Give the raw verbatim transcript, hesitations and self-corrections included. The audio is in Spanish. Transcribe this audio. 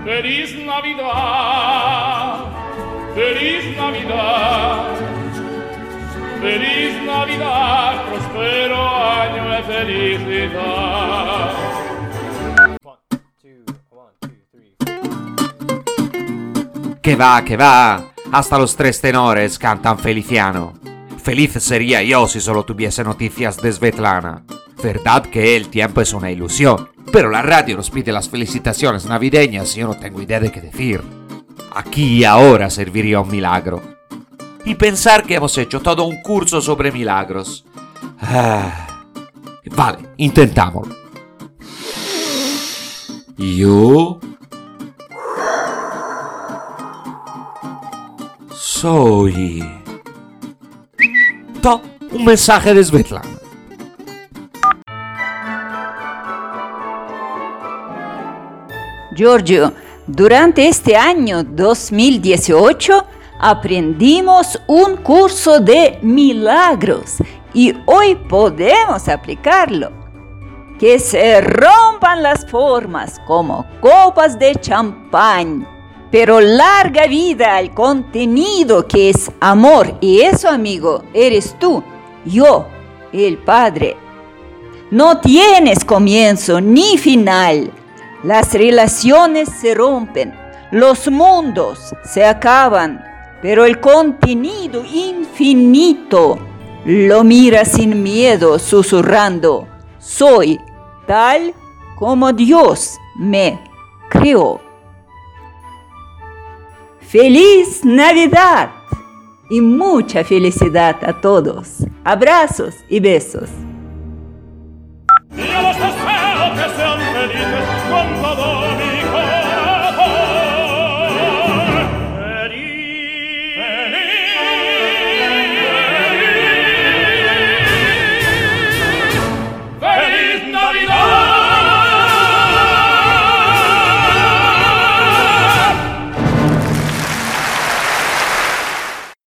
Feliz Navidad, feliz Navidad, feliz Navidad, prospero año de felicidad. One, two, one, two, three. Que va, que va. Hasta los tres tenores cantan Feliciano. Feliz sería yo si solo tuviese noticias de Svetlana. Verdad que el tiempo es una ilusión, pero la radio nos pide las felicitaciones navideñas y yo no tengo idea de qué decir. Aquí y ahora serviría un milagro. Y pensar que hemos hecho todo un curso sobre milagros. Ah. Vale, intentámoslo. Yo soy... To, un mensaje de Svetlana. Giorgio, durante este año dos mil dieciocho aprendimos un curso de milagros y hoy podemos aplicarlo. Que se rompan las formas como copas de champán, pero larga vida al contenido que es amor, y eso, amigo, eres tú, yo, el Padre. No tienes comienzo ni final. Las relaciones se rompen, los mundos se acaban, pero el contenido infinito lo mira sin miedo, susurrando: soy tal como Dios me creó. ¡Feliz Navidad! Y mucha felicidad a todos. Abrazos y besos. Yo los deseo que sean felices con todo